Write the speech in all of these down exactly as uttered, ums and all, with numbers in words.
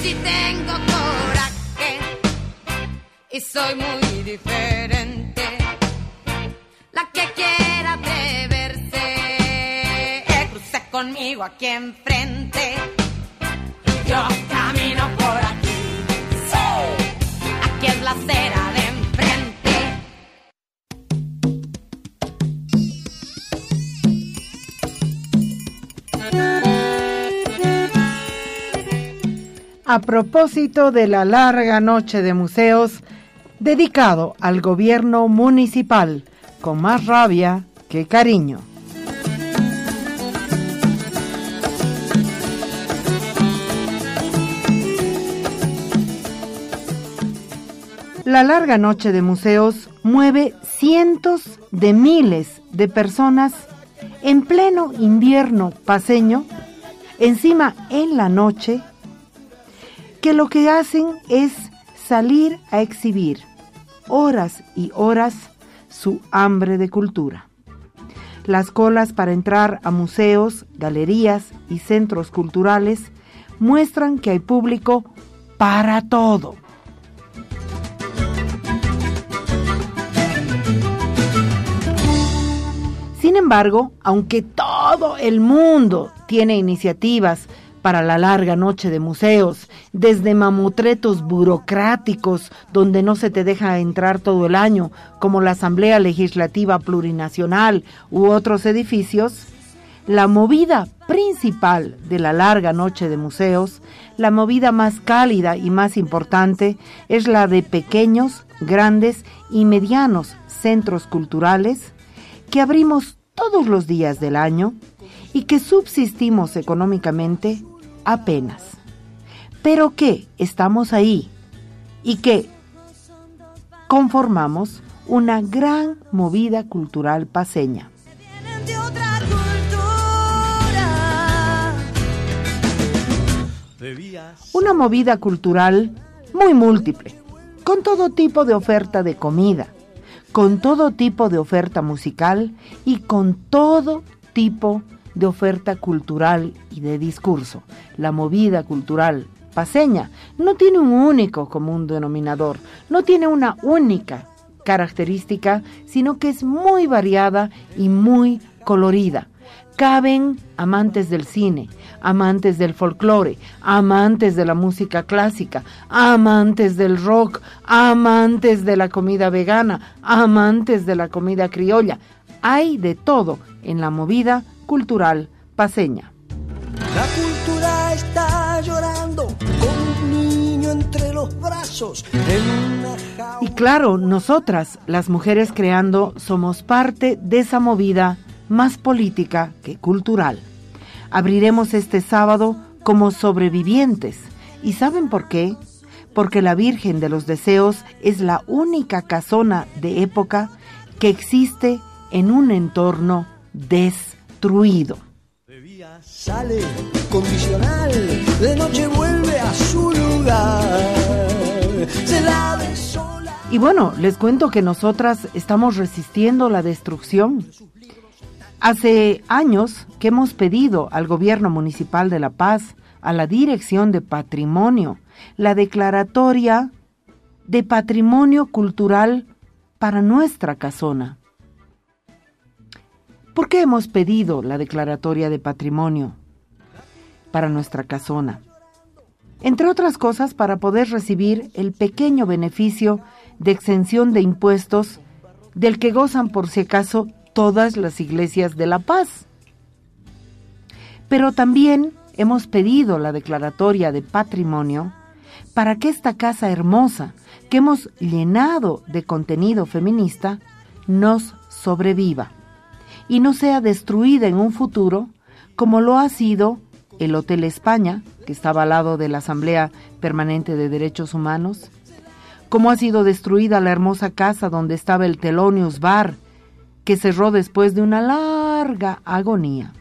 si tengo coraje y soy muy diferente. La que quiera atreverse, cruce conmigo aquí enfrente. Yo camino por aquí, sí, aquí es la acera de enfrente. A propósito de la larga noche de museos, dedicado al gobierno municipal, con más rabia que cariño. La larga noche de museos mueve cientos de miles de personas en pleno invierno paceño, encima en la noche, que lo que hacen es salir a exhibir horas y horas su hambre de cultura. Las colas para entrar a museos, galerías y centros culturales muestran que hay público para todo. Sin embargo, aunque todo el mundo tiene iniciativas para la larga noche de museos, desde mamotretos burocráticos donde no se te deja entrar todo el año, como la Asamblea Legislativa Plurinacional u otros edificios, la movida principal de la larga noche de museos, la movida más cálida y más importante, es la de pequeños, grandes y medianos centros culturales que abrimos todos los días del año y que subsistimos económicamente apenas, pero que estamos ahí y que conformamos una gran movida cultural paceña. Una movida cultural muy múltiple, con todo tipo de oferta de comida, con todo tipo de oferta musical y con todo tipo de oferta cultural y de discurso. La movida cultural paceña no tiene un único común denominador, no tiene una única característica, sino que es muy variada y muy colorida. Caben amantes del cine, amantes del folclore, amantes de la música clásica, amantes del rock, amantes de la comida vegana, amantes de la comida criolla. Hay de todo en la movida cultural paceña. La cultura está llorando con un niño entre los brazos en una jaula. Y claro, nosotras, las mujeres creando, somos parte de esa movida más política que cultural. Abriremos este sábado como sobrevivientes. ¿Y saben por qué? Porque la Virgen de los Deseos es la única casona de época que existe en un entorno destruido. De día sale condicional, de noche vuelve a su lugar. Se la ve sola. Y bueno, les cuento que nosotras estamos resistiendo la destrucción. Hace años que hemos pedido al gobierno municipal de La Paz, a la Dirección de Patrimonio, la declaratoria de patrimonio cultural para nuestra casona. ¿Por qué hemos pedido la declaratoria de patrimonio para nuestra casona? Entre otras cosas, para poder recibir el pequeño beneficio de exención de impuestos del que gozan, por si acaso, todas las iglesias de La Paz. Pero también hemos pedido la declaratoria de patrimonio para que esta casa hermosa, que hemos llenado de contenido feminista, nos sobreviva y no sea destruida en un futuro como lo ha sido el Hotel España, que estaba al lado de la Asamblea Permanente de Derechos Humanos, como ha sido destruida la hermosa casa donde estaba el Thelonious Bar, que cerró después de una larga agonía.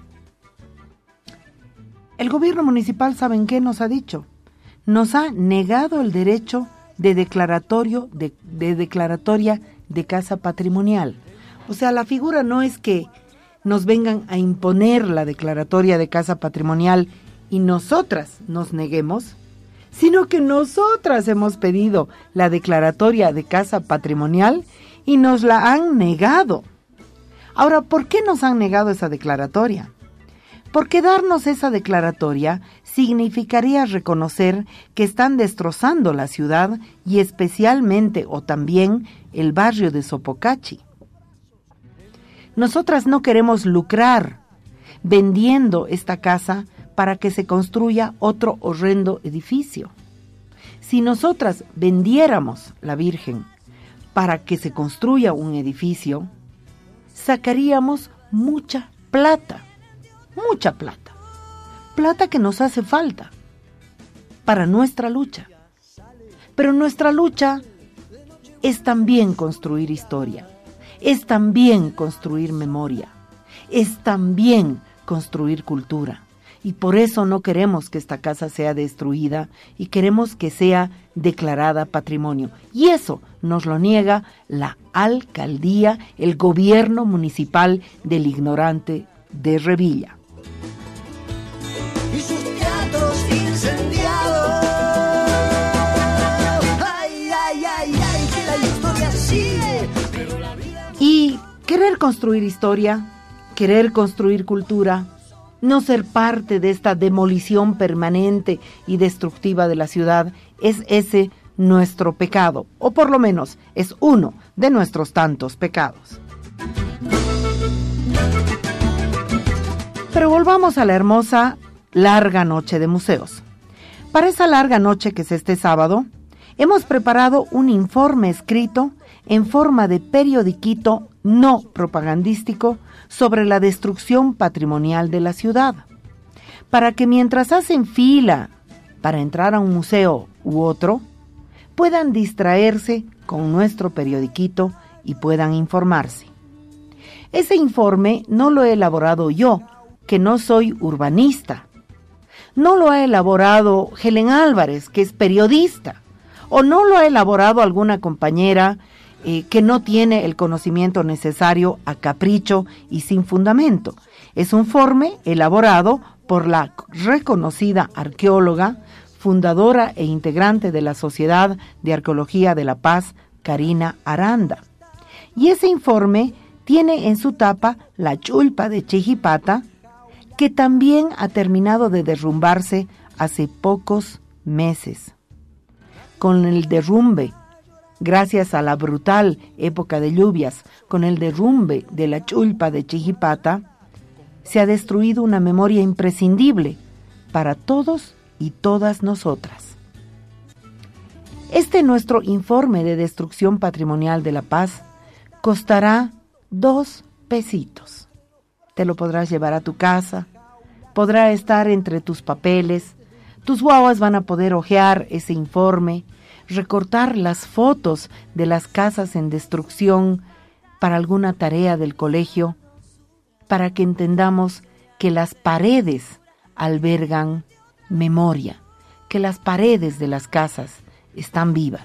El gobierno municipal, ¿saben qué nos ha dicho? Nos ha negado el derecho de declaratorio de, de declaratoria de casa patrimonial. O sea, la figura no es que nos vengan a imponer la declaratoria de casa patrimonial y nosotras nos neguemos, sino que nosotras hemos pedido la declaratoria de casa patrimonial y nos la han negado. Ahora, ¿por qué nos han negado esa declaratoria? Porque darnos esa declaratoria significaría reconocer que están destrozando la ciudad y especialmente o también el barrio de Sopocachi. Nosotras no queremos lucrar vendiendo esta casa para que se construya otro horrendo edificio. Si nosotras vendiéramos la Virgen para que se construya un edificio, sacaríamos mucha plata, mucha plata, plata que nos hace falta para nuestra lucha. Pero nuestra lucha es también construir historia, es también construir memoria, es también construir cultura. Y por eso no queremos que esta casa sea destruida y queremos que sea declarada patrimonio. Y eso nos lo niega la alcaldía, el gobierno municipal del ignorante de Revilla. Y sus teatros incendiados. Ay, ay, ay, ay, que la historia sigue. Pero la vida... Y querer construir historia, querer construir cultura, no ser parte de esta demolición permanente y destructiva de la ciudad, es ese nuestro pecado, o por lo menos es uno de nuestros tantos pecados. Pero volvamos a la hermosa larga noche de museos. Para esa larga noche que es este sábado, hemos preparado un informe escrito en forma de periodiquito no propagandístico sobre la destrucción patrimonial de la ciudad, para que mientras hacen fila para entrar a un museo u otro, puedan distraerse con nuestro periodiquito y puedan informarse. Ese informe no lo he elaborado yo, que no soy urbanista. No lo ha elaborado Helen Álvarez, que es periodista, o no lo ha elaborado alguna compañera eh, que no tiene el conocimiento necesario a capricho y sin fundamento. Es un informe elaborado por la reconocida arqueóloga, fundadora e integrante de la Sociedad de Arqueología de La Paz, Karina Aranda. Y ese informe tiene en su tapa la chulpa de Chijipata, que también ha terminado de derrumbarse hace pocos meses. Con el derrumbe, gracias a la brutal época de lluvias, con el derrumbe de la chulpa de Chijipata, se ha destruido una memoria imprescindible para todos y todas nosotras. Este nuestro informe de destrucción patrimonial de La Paz costará dos pesitos. Te lo podrás llevar a tu casa, podrá estar entre tus papeles, tus guaguas van a poder hojear ese informe, recortar las fotos de las casas en destrucción para alguna tarea del colegio, para que entendamos que las paredes albergan memoria, que las paredes de las casas están vivas.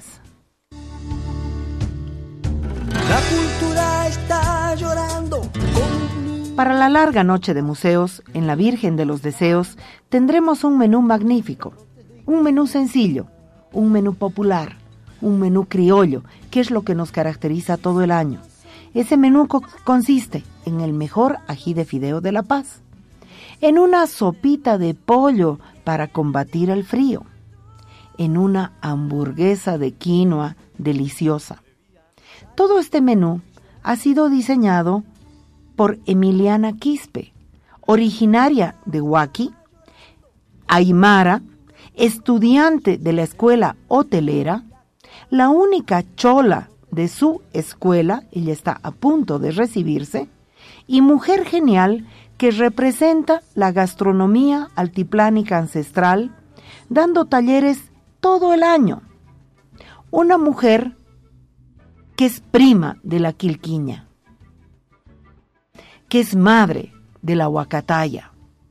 La cultura está llorando. Para la larga noche de museos, en la Virgen de los Deseos, tendremos un menú magnífico, un menú sencillo, un menú popular, un menú criollo, que es lo que nos caracteriza todo el año. Ese menú co- consiste en el mejor ají de fideo de La Paz, en una sopita de pollo para combatir el frío, en una hamburguesa de quinoa deliciosa. Todo este menú ha sido diseñado por Emiliana Quispe, originaria de Huaki, aymara, estudiante de la escuela hotelera, la única chola de su escuela, ella está a punto de recibirse, y mujer genial que representa la gastronomía altiplánica ancestral, dando talleres todo el año. Una mujer que es prima de la quilquiña, que es madre de la huacataya,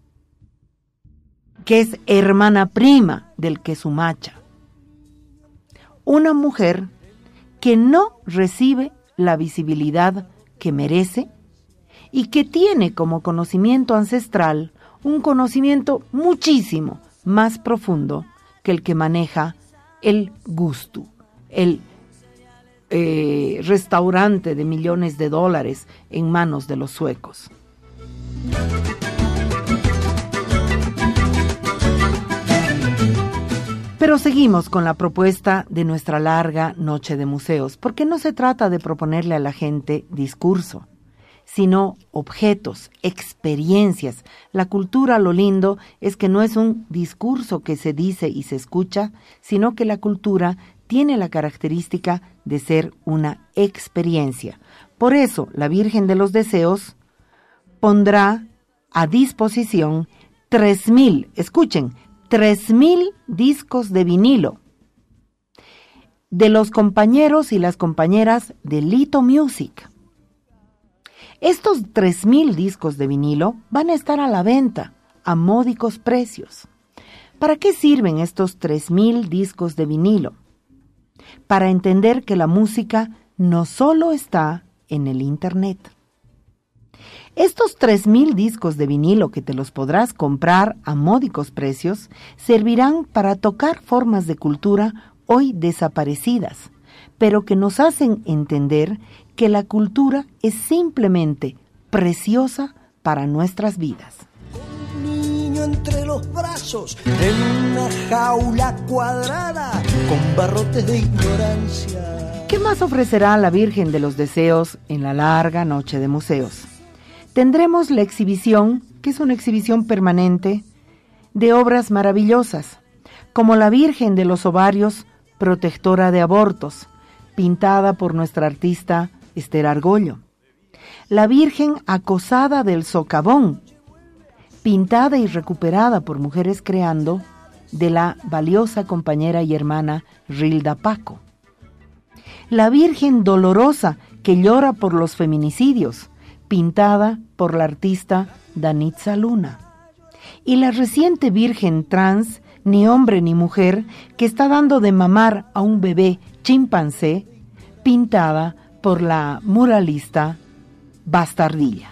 que es hermana prima del quesumacha. Una mujer que no recibe la visibilidad que merece y que tiene como conocimiento ancestral un conocimiento muchísimo más profundo que el que maneja el Gusto, el eh, restaurante de millones de dólares en manos de los suecos. Pero seguimos con la propuesta de nuestra larga noche de museos, porque no se trata de proponerle a la gente discurso, sino objetos, experiencias. La cultura, lo lindo, es que no es un discurso que se dice y se escucha, sino que la cultura tiene la característica de ser una experiencia. Por eso, la Virgen de los Deseos pondrá a disposición tres mil, escuchen, tres mil discos de vinilo de los compañeros y las compañeras de Lito Music. Estos tres mil discos de vinilo van a estar a la venta a módicos precios. ¿Para qué sirven estos tres mil discos de vinilo? Para entender que la música no solo está en el Internet. Estos tres mil discos de vinilo que te los podrás comprar a módicos precios servirán para tocar formas de cultura hoy desaparecidas, pero que nos hacen entender que la cultura es simplemente preciosa para nuestras vidas. Un niño entre los brazos, en una jaula cuadrada, con barrotes de ignorancia. ¿Qué más ofrecerá la Virgen de los Deseos en la larga noche de museos? Tendremos la exhibición, que es una exhibición permanente, de obras maravillosas, como la Virgen de los Ovarios, protectora de abortos, pintada por nuestra artista Esther Argollo. La Virgen acosada del socavón, pintada y recuperada por Mujeres Creando, de la valiosa compañera y hermana Rilda Paco. La Virgen dolorosa que llora por los feminicidios, pintada por la artista Danitza Luna. Y la reciente Virgen trans, ni hombre ni mujer, que está dando de mamar a un bebé chimpancé, pintada por la muralista Bastardilla.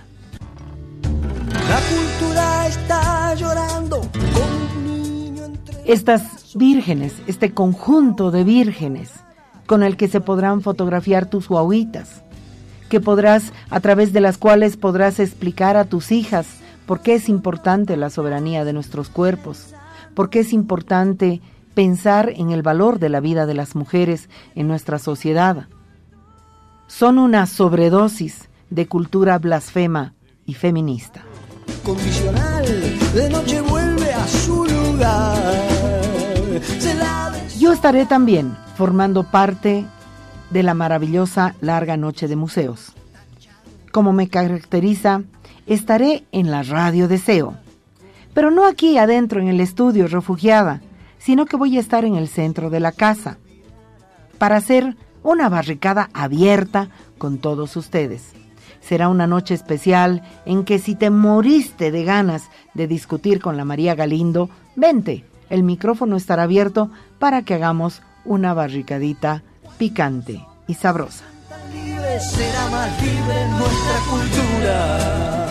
La cultura está llorando con un niño entre... Estas vírgenes, este conjunto de vírgenes, con el que se podrán fotografiar tus guaguitas, que podrás, a través de las cuales podrás explicar a tus hijas por qué es importante la soberanía de nuestros cuerpos, por qué es importante pensar en el valor de la vida de las mujeres en nuestra sociedad. Son una sobredosis de cultura blasfema y feminista. Condicional, de noche vuelve a su lugar. Se la des... Yo estaré también formando parte de la maravillosa larga noche de museos. Como me caracteriza, estaré en la Radio Deseo, pero no aquí adentro en el estudio refugiada, sino que voy a estar en el centro de la casa, para hacer una barricada abierta con todos ustedes. Será una noche especial en que si te moriste de ganas de discutir con la María Galindo, vente, el micrófono estará abierto para que hagamos una barricadita picante y sabrosa. Libre será más libre nuestra cultura.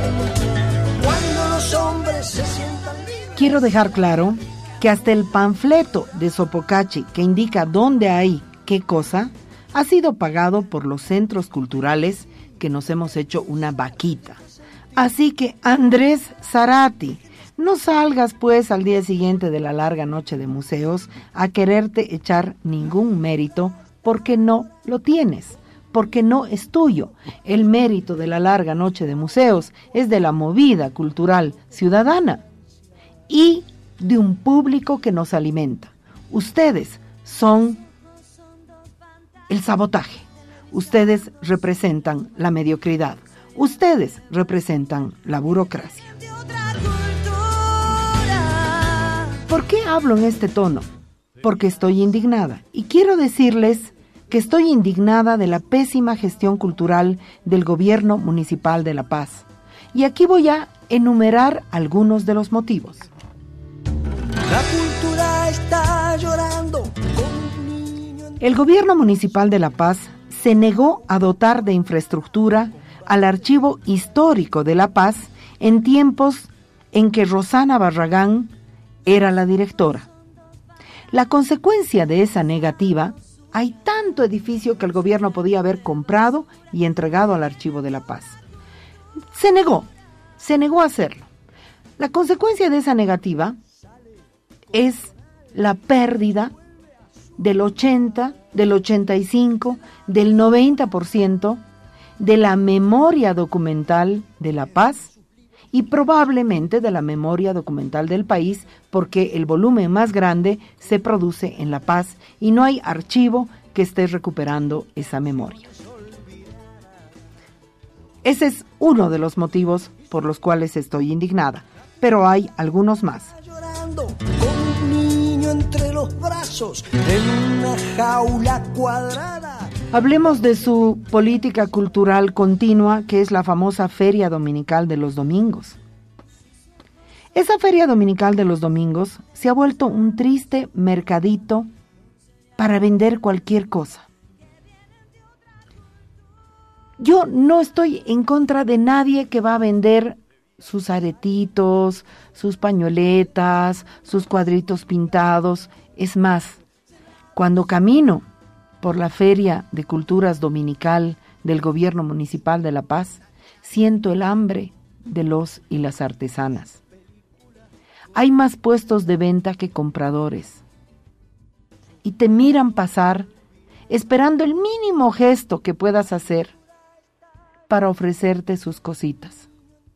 Cuando los hombres se sientan libres. Quiero dejar claro que hasta el panfleto de Sopocachi que indica dónde hay qué cosa ha sido pagado por los centros culturales que nos hemos hecho una vaquita. Así que Andrés Zarati, no salgas pues al día siguiente de la larga noche de museos a quererte echar ningún mérito porque no lo tienes, porque no es tuyo. El mérito de la larga noche de museos es de la movida cultural ciudadana y de un público que nos alimenta. Ustedes son el sabotaje, ustedes representan la mediocridad, ustedes representan la burocracia. ¿Por qué hablo en este tono? Porque estoy indignada y quiero decirles que estoy indignada de la pésima gestión cultural del gobierno municipal de La Paz. Y aquí voy a enumerar algunos de los motivos. La cultura está llorando. El gobierno municipal de La Paz se negó a dotar de infraestructura al Archivo Histórico de La Paz en tiempos en que Rosana Barragán era la directora. La consecuencia de esa negativa, hay tanto edificio que el gobierno podía haber comprado y entregado al Archivo de la Paz. Se negó, se negó a hacerlo. La consecuencia de esa negativa es la pérdida del ochenta, del ochenta y cinco, del noventa por ciento de la memoria documental de La Paz y probablemente de la memoria documental del país, porque el volumen más grande se produce en La Paz y no hay archivo que esté recuperando esa memoria. Ese es uno de los motivos por los cuales estoy indignada, pero hay algunos más. Llorando con un niño entre los brazos en una jaula cuadrada. Hablemos de su política cultural continua, que es la famosa Feria Dominical de los Domingos. Esa Feria Dominical de los Domingos se ha vuelto un triste mercadito para vender cualquier cosa. Yo no estoy en contra de nadie que va a vender sus aretitos, sus pañoletas, sus cuadritos pintados. Es más, cuando camino por la Feria de Culturas Dominical del Gobierno Municipal de La Paz, siento el hambre de los y las artesanas. Hay más puestos de venta que compradores. Y te miran pasar esperando el mínimo gesto que puedas hacer para ofrecerte sus cositas.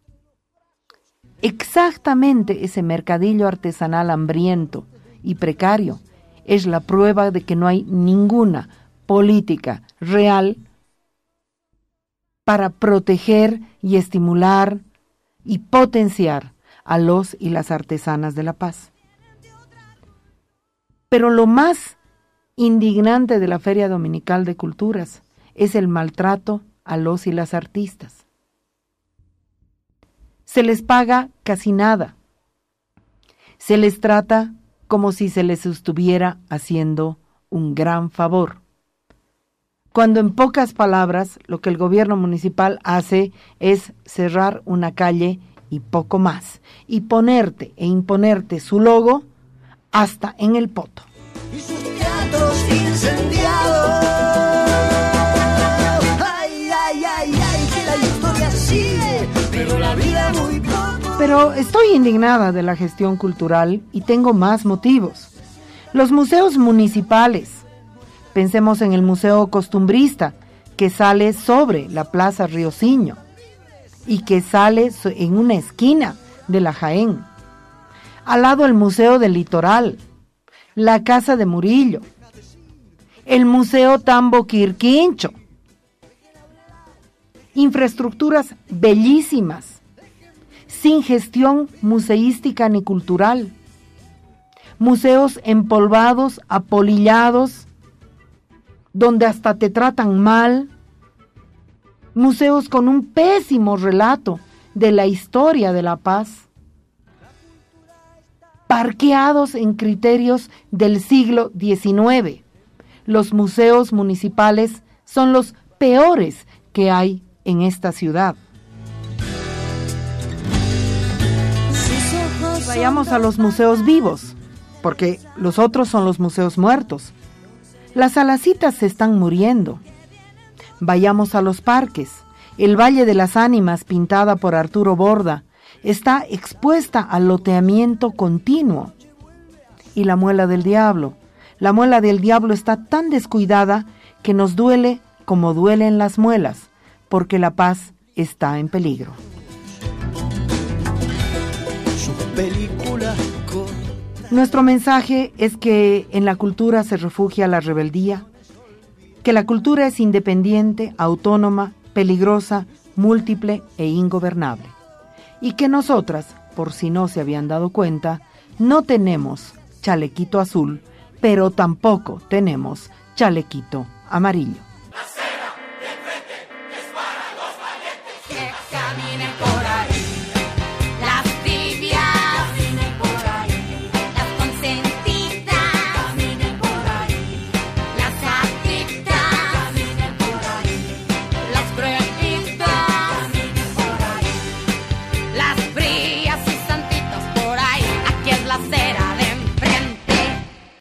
Exactamente ese mercadillo artesanal hambriento y precario es la prueba de que no hay ninguna política real para proteger y estimular y potenciar a los y las artesanas de La Paz. Pero lo más indignante de la Feria Dominical de Culturas es el maltrato a los y las artistas. Se les paga casi nada. Se les trata como si se les estuviera haciendo un gran favor. Cuando en pocas palabras lo que el gobierno municipal hace es cerrar una calle y poco más, y ponerte e imponerte su logo hasta en el poto. Y sus teatros incendiados. Ay, ay, ay, ay, que la historia sigue, pero la vida muy poco. Pero estoy indignada de la gestión cultural y tengo más motivos. Los museos municipales. Pensemos en el Museo Costumbrista, que sale sobre la Plaza Rioseño y que sale en una esquina de la Jaén. Al lado el Museo del Litoral, la Casa de Murillo, el Museo Tambo Quirquincho. Infraestructuras bellísimas, sin gestión museística ni cultural. Museos empolvados, apolillados, donde hasta te tratan mal. Museos con un pésimo relato de la historia de La Paz. Parqueados en criterios del siglo diecinueve. Los museos municipales son los peores que hay en esta ciudad. Y vayamos a los museos vivos, porque los otros son los museos muertos. Las alacitas se están muriendo. Vayamos a los parques. El Valle de las Ánimas, pintada por Arturo Borda, está expuesta al loteamiento continuo. Y la Muela del Diablo. La Muela del Diablo está tan descuidada que nos duele como duelen las muelas, porque La Paz está en peligro. Nuestro mensaje es que en la cultura se refugia la rebeldía, que la cultura es independiente, autónoma, peligrosa, múltiple e ingobernable, y que nosotras, por si no se habían dado cuenta, no tenemos chalequito azul, pero tampoco tenemos chalequito amarillo.